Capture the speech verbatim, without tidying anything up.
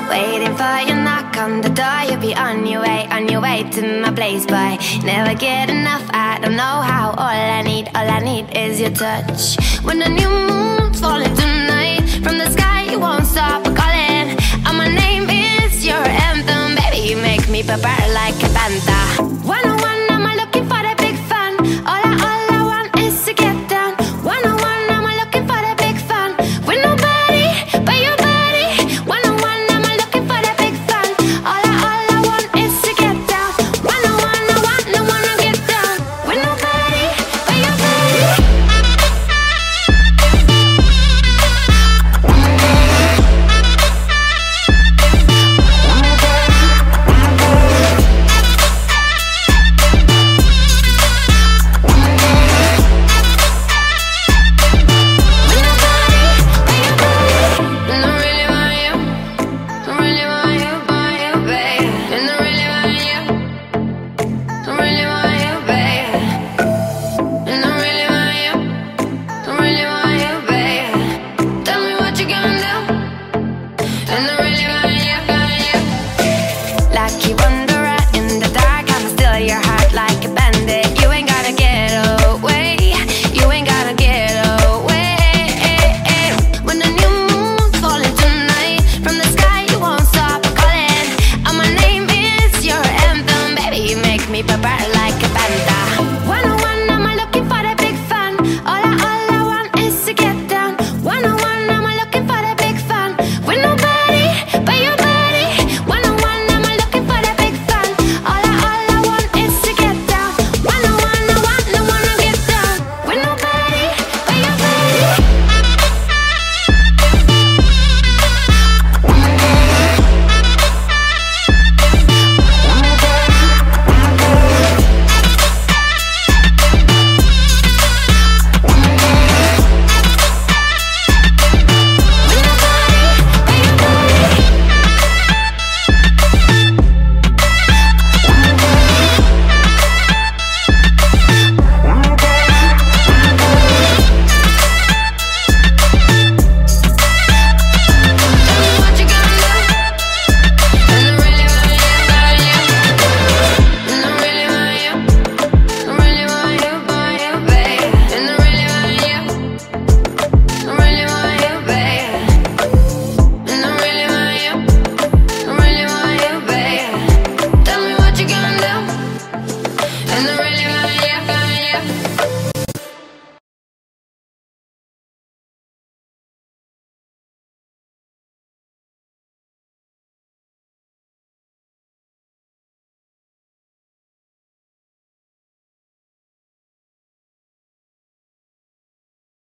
waiting for your knock on the door. You'll be on your way, on your way to my place, boy. Never get enough, I don't know how. All I need, all I need is your touch. When the new moon's